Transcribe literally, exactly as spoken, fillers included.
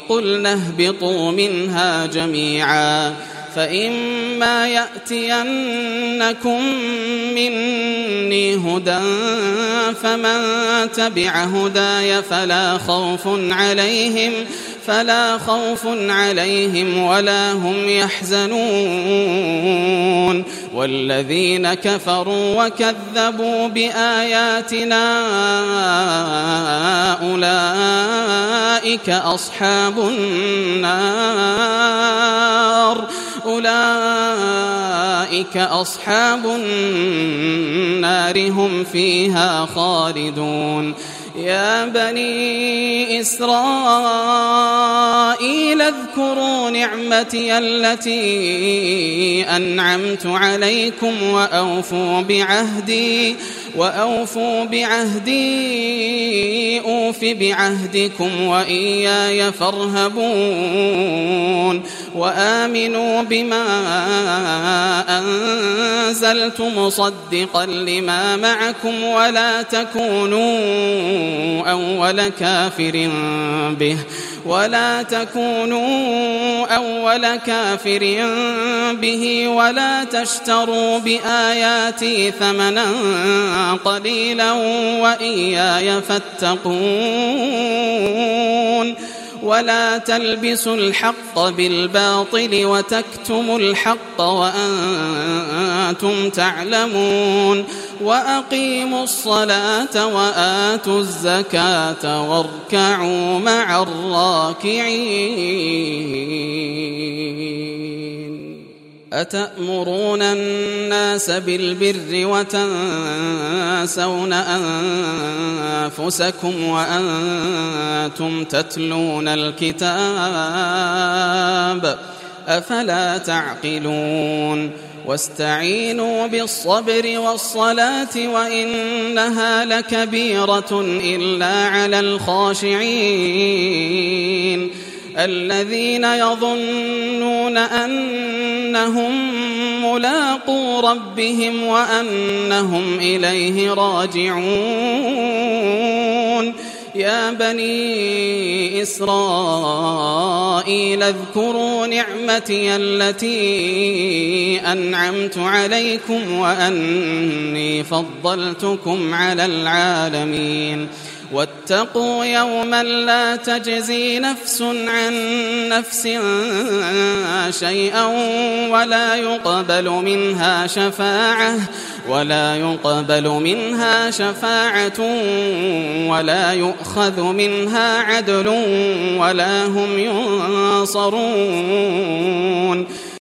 قلنا اهبطوا منها جميعا فإما يأتينكم مني هدى فمن تبع هداي فلا خوف عليهم فلا خوف عليهم ولا هم يحزنون والذين كفروا وكذبوا بآياتنا أولئك أصحاب النار أولئك أصحاب النار هم فيها خالدون يا بني إسرائيل اذكروا نعمتي التي أنعمت عليكم وأوفوا بعهدي وأوفوا بعهدي أوف بعهدكم وإياي فارهبون وآمنوا بما أنزلت مصدقا لما معكم ولا تكونوا أول كافر به ولا تكونوا أول كافر به ولا تشتروا بآياتي ثمنا قليلا وإياي فاتقون ولا تلبسوا الحق بالباطل وتكتموا الحق وأنتم تعلمون وأقيموا الصلاة وآتوا الزكاة واركعوا مع الراكعين أتأمرون الناس بالبر وتنسون أنفسكم وأنتم تتلون الكتاب أفلا تعقلون واستعينوا بالصبر والصلاة وإنها لكبيرة إلا على الخاشعين الذين يظنون أنهم ملاقو ربهم وأنهم إليه راجعون يا بني إسرائيل اذكروا نعمتي التي أنعمت عليكم وأني فضلتكم على العالمين واتقوا يوما لا تجزي نفس عن نفس شيئا ولا يقبل منها شفاعة ولا يقبل منها شفاعة ولا يؤخذ منها عدل ولا هم ينصرون